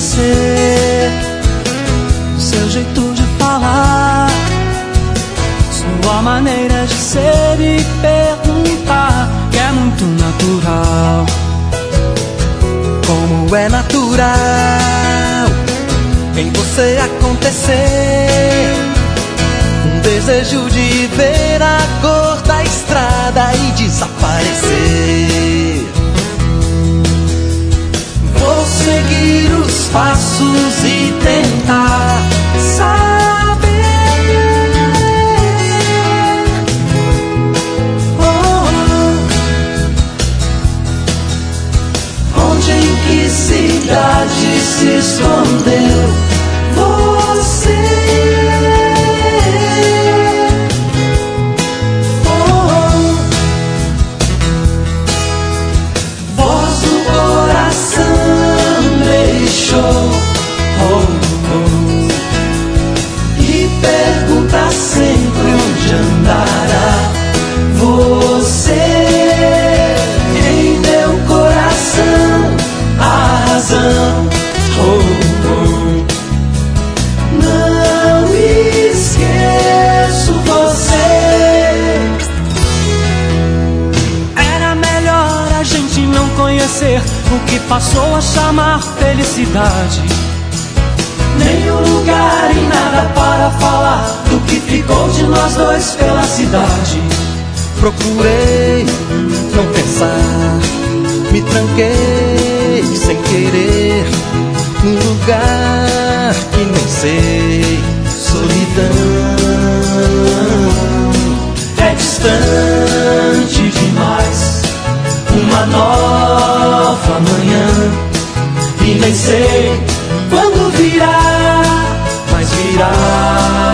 você, seu jeito de falar, sua maneira de ser e perguntar, que é muito natural. Como é natural em você acontecer um desejo de ver a cor da estrada e desaparecer. Vou seguir os passos e tentar saber onde, em que cidade se escondeu você. Voz do coração deixou e pergunta sempre onde andará você. Em meu coração a razão, não esqueço você. Era melhor a gente não conhecer o que passou a chamar felicidade, nem um lugar e nada para falar do que ficou de nós dois pela cidade. Procurei não pensar, me tranquei sem querer num lugar que nem sei. Solidão é distante demais, uma nova manhã, e nem sei quando virá, mas virá.